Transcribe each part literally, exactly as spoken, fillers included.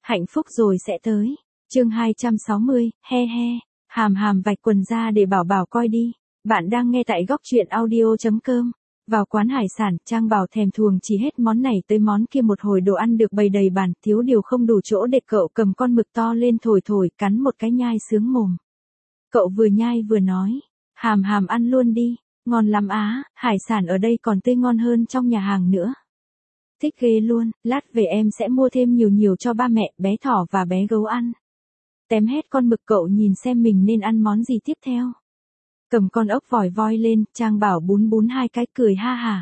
Hạnh phúc rồi sẽ tới. Chương hai trăm sáu mươi, he he. Hàm hàm vạch quần ra để Bảo Bảo coi đi. Bạn đang nghe tại góc truyện audio chấm com. Vào quán hải sản, Trang Bảo thèm thuồng chỉ hết món này tới món kia, một hồi đồ ăn được bày đầy bàn, thiếu điều không đủ chỗ để cậu cầm con mực to lên thổi thổi, cắn một cái nhai sướng mồm. Cậu vừa nhai vừa nói, hàm hàm ăn luôn đi, ngon lắm á, hải sản ở đây còn tươi ngon hơn trong nhà hàng nữa. Thích ghê luôn, lát về em sẽ mua thêm nhiều nhiều cho ba mẹ, bé thỏ và bé gấu ăn. Tém hết con mực, cậu nhìn xem mình nên ăn món gì tiếp theo. Cầm con ốc vòi voi lên, Trang Bảo bún bún hai cái cười ha hả.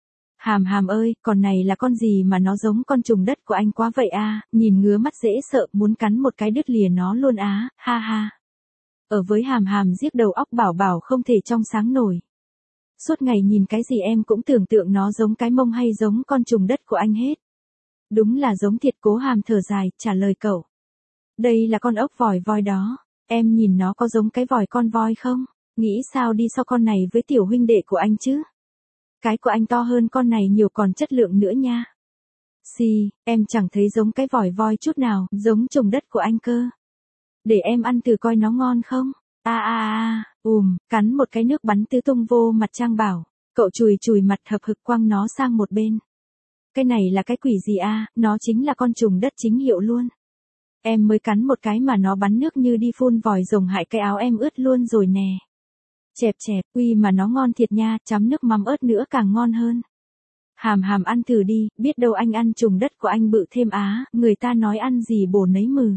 Hàm hàm ơi, con này là con gì mà nó giống con trùng đất của anh quá vậy à, nhìn ngứa mắt dễ sợ, muốn cắn một cái đứt lìa nó luôn á, ha ha. Ở với hàm hàm giết đầu óc Bảo Bảo không thể trong sáng nổi. Suốt ngày nhìn cái gì em cũng tưởng tượng nó giống cái mông hay giống con trùng đất của anh hết. Đúng là giống thiệt, Cố Hàm thở dài, trả lời cậu. Đây là con ốc vòi voi đó, em nhìn nó có giống cái vòi con voi không? Nghĩ sao đi so con này với tiểu huynh đệ của anh chứ? Cái của anh to hơn con này nhiều, còn chất lượng nữa nha. Xì, em chẳng thấy giống cái vòi voi chút nào, giống trùng đất của anh cơ. Để em ăn thử coi nó ngon không? A a a, ùm, cắn một cái nước bắn tứ tung vô mặt Trang Bảo, cậu chùi chùi mặt hậm hực quăng nó sang một bên. Cái này là cái quỷ gì a, nó chính là con trùng đất chính hiệu luôn. Em mới cắn một cái mà nó bắn nước như đi phun vòi rồng, hại cái áo em ướt luôn rồi nè. Chẹp chẹp, uy mà nó ngon thiệt nha, chấm nước mắm ớt nữa càng ngon hơn. Hàm hàm ăn thử đi, biết đâu anh ăn trùng đất của anh bự thêm á, người ta nói ăn gì bổ nấy mừ.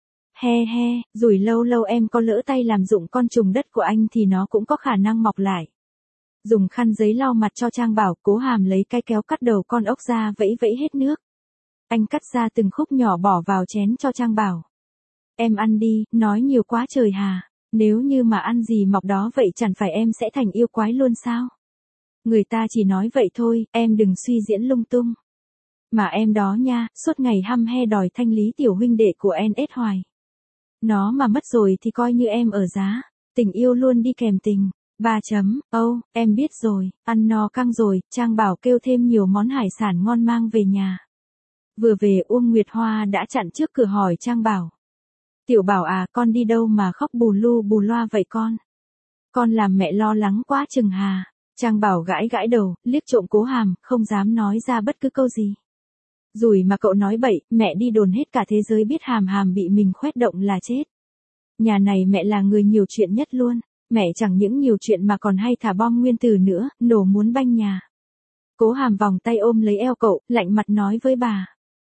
He he, rủi lâu lâu em có lỡ tay làm dụng con trùng đất của anh thì nó cũng có khả năng mọc lại. Dùng khăn giấy lau mặt cho Trang Bảo, Cố Hàm lấy cái kéo cắt đầu con ốc ra, vẫy vẫy hết nước. Anh cắt ra từng khúc nhỏ bỏ vào chén cho Trang Bảo. Em ăn đi, nói nhiều quá trời hà. Nếu như mà ăn gì mọc đó vậy chẳng phải em sẽ thành yêu quái luôn sao? Người ta chỉ nói vậy thôi, em đừng suy diễn lung tung. Mà em đó nha, suốt ngày hăm he đòi thanh lý tiểu huynh đệ của en ét hoài. Nó mà mất rồi thì coi như em ở giá. Tình yêu luôn đi kèm tình. Ba chấm, âu, oh, em biết rồi, ăn no căng rồi, Trang Bảo kêu thêm nhiều món hải sản ngon mang về nhà. Vừa về Uông Nguyệt Hoa đã chặn trước cửa hỏi Trang Bảo. Tiểu Bảo à, con đi đâu mà khóc bù lu bù loa vậy con? Con làm mẹ lo lắng quá chừng hà. Trang Bảo gãi gãi đầu, liếc trộm Cố Hàm, không dám nói ra bất cứ câu gì. Rủi mà cậu nói bậy, mẹ đi đồn hết cả thế giới biết Hàm Hàm bị mình khoét động là chết. Nhà này mẹ là người nhiều chuyện nhất luôn, mẹ chẳng những nhiều chuyện mà còn hay thả bom nguyên tử nữa, nổ muốn banh nhà. Cố Hàm vòng tay ôm lấy eo cậu, lạnh mặt nói với bà.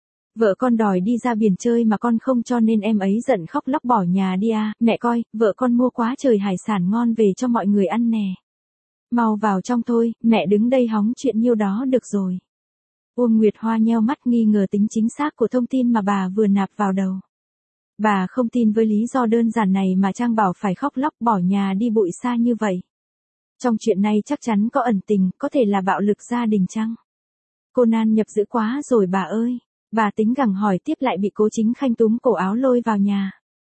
Vợ con đòi đi ra biển chơi mà con không cho nên em ấy giận khóc lóc bỏ nhà đi à, mẹ coi, vợ con mua quá trời hải sản ngon về cho mọi người ăn nè. Mau vào trong thôi, mẹ đứng đây hóng chuyện nhiêu đó được rồi. Uông Nguyệt Hoa nheo mắt nghi ngờ tính chính xác của thông tin mà bà vừa nạp vào đầu. Bà không tin với lý do đơn giản này mà Trang Bảo phải khóc lóc bỏ nhà đi bụi xa như vậy. Trong chuyện này chắc chắn có ẩn tình, có thể là bạo lực gia đình chăng? Cô Nan nhập dữ quá rồi bà ơi. Bà tính gặng hỏi tiếp lại bị Cố Chính Khanh túm cổ áo lôi vào nhà.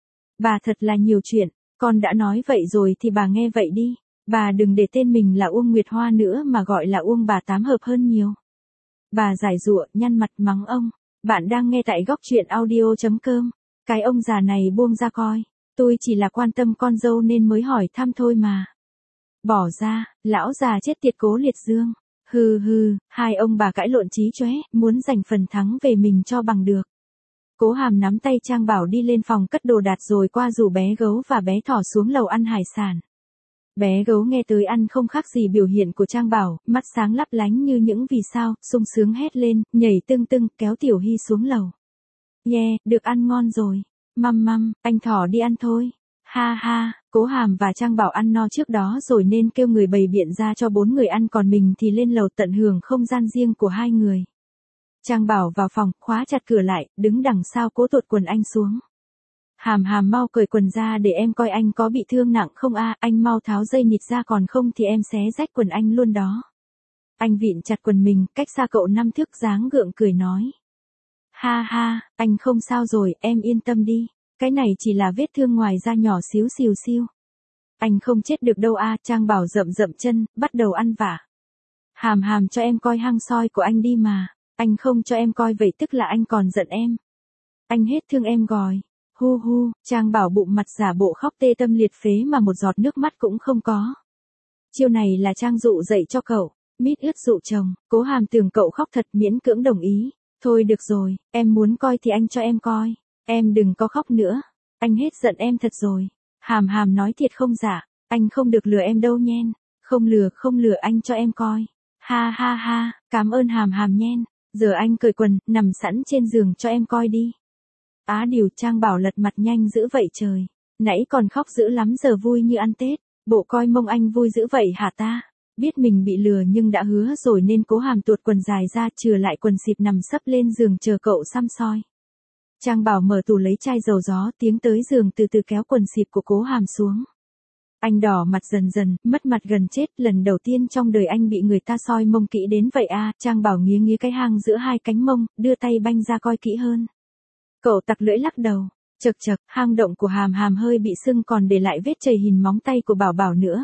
Bà thật là nhiều chuyện, con đã nói vậy rồi thì bà nghe vậy đi. Bà đừng để tên mình là Uông Nguyệt Hoa nữa mà gọi là Uông bà tám hợp hơn nhiều. Bà giải dụa, nhăn mặt mắng ông. Bạn đang nghe tại góc truyện audio chấm com. Cái ông già này buông ra coi. Tôi chỉ là quan tâm con dâu nên mới hỏi thăm thôi mà. Bỏ ra, lão già chết tiệt Cố Liệt Dương. Hừ hừ, hai ông bà cãi lộn chí chóe, muốn giành phần thắng về mình cho bằng được. Cố Hàm nắm tay Trang Bảo đi lên phòng cất đồ đạc rồi qua rủ bé gấu và bé thỏ xuống lầu ăn hải sản. Bé gấu nghe tới ăn không khác gì biểu hiện của Trang Bảo, mắt sáng lấp lánh như những vì sao, sung sướng hét lên, nhảy tưng tưng, kéo Tiểu Hy xuống lầu. Yeah, được ăn ngon rồi. Măm măm, anh thỏ đi ăn thôi. Ha ha, Cố Hàm và Trang Bảo ăn no trước đó rồi nên kêu người bày biện ra cho bốn người ăn, còn mình thì lên lầu tận hưởng không gian riêng của hai người. Trang Bảo vào phòng, khóa chặt cửa lại, đứng đằng sau Cố tuột quần anh xuống. Hàm Hàm mau cởi quần ra để em coi anh có bị thương nặng không a, anh mau tháo dây nịt ra còn không thì em xé rách quần anh luôn đó. Anh vịn chặt quần mình, cách xa cậu năm thước, dáng gượng cười nói. Ha ha, anh không sao rồi, em yên tâm đi. Cái này chỉ là vết thương ngoài da nhỏ xíu xìu xiu. Anh không chết được đâu a, Trang Bảo rậm rậm chân, bắt đầu ăn vả. Hàm Hàm cho em coi hang soi của anh đi mà, anh không cho em coi vậy tức là anh còn giận em. Anh hết thương em gọi. Hu hu, Trang Bảo bụng mặt giả bộ khóc tê tâm liệt phế mà một giọt nước mắt cũng không có. Chiêu này là Trang dụ dạy cho cậu, mít ướt dụ chồng, Cố Hàm tưởng cậu khóc thật miễn cưỡng đồng ý. Thôi được rồi, em muốn coi thì anh cho em coi, em đừng có khóc nữa, anh hết giận em thật rồi. Hàm Hàm nói thiệt không giả, anh không được lừa em đâu nhen, không lừa không lừa anh cho em coi. Ha ha ha, cảm ơn Hàm Hàm nhen, giờ anh cởi quần, nằm sẵn trên giường cho em coi đi. Á điều, Trang Bảo lật mặt nhanh dữ vậy trời, nãy còn khóc dữ lắm giờ vui như ăn Tết, bộ coi mông anh vui dữ vậy hả ta? Biết mình bị lừa nhưng đã hứa rồi nên Cố Hàm tuột quần dài ra chừa lại quần xịp nằm sấp lên giường chờ cậu xăm soi. Trang Bảo mở tủ lấy chai dầu gió tiến tới giường từ từ kéo quần xịp của Cố Hàm xuống. Anh đỏ mặt dần dần, mất mặt gần chết, lần đầu tiên trong đời anh bị người ta soi mông kỹ đến vậy à. Trang Bảo nghía nghía cái hang giữa hai cánh mông, đưa tay banh ra coi kỹ hơn. Cậu tặc lưỡi lắc đầu, chật chật, hang động của Hàm Hàm hơi bị sưng còn để lại vết chày hình móng tay của Bảo Bảo nữa.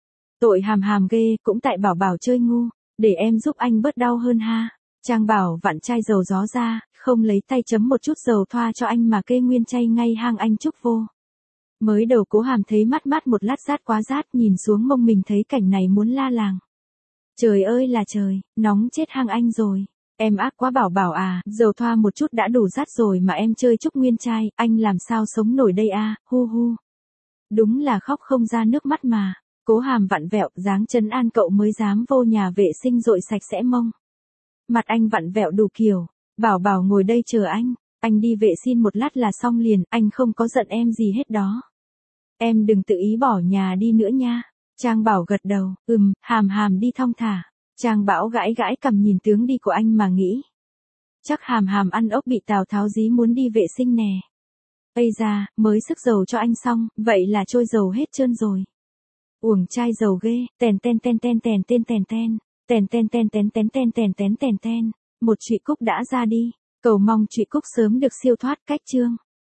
Tội Hàm Hàm ghê, cũng tại Bảo Bảo chơi ngu, để em giúp anh bớt đau hơn ha. Trang Bảo vặn chai dầu gió ra, không lấy tay chấm một chút dầu thoa cho anh mà kê nguyên chay ngay hang anh chúc vô. Mới đầu Cố Hàm thấy mắt mắt một lát rát quá rát, nhìn xuống mông mình thấy cảnh này muốn la làng. Trời ơi là trời, nóng chết hang anh rồi. Em ác quá Bảo Bảo à, dầu thoa một chút đã đủ rát rồi mà em chơi chúc nguyên trai, anh làm sao sống nổi đây a, hu hu. Đúng là khóc không ra nước mắt mà. Cố Hàm vặn vẹo, dáng trấn an cậu mới dám vô nhà vệ sinh dội sạch sẽ mông. Mặt anh vặn vẹo đủ kiểu, Bảo Bảo ngồi đây chờ anh, anh đi vệ sinh một lát là xong liền, anh không có giận em gì hết đó. Em đừng tự ý bỏ nhà đi nữa nha. Trang Bảo gật đầu, ừm, Hàm Hàm đi thong thả. Trang Bảo gãi gãi cầm nhìn tướng đi của anh mà nghĩ. Chắc Hàm Hàm ăn ốc bị Tào Tháo dí muốn đi vệ sinh nè. Ây da, mới sức dầu cho anh xong, vậy là trôi dầu hết trơn rồi. Uổng chai dầu ghê, tèn ten ten ten tèn ten tèn ten, tèn ten ten ten ten ten tèn ten tèn ten, một trụy cúc đã ra đi, cầu mong trụy cúc sớm được siêu thoát cách chương.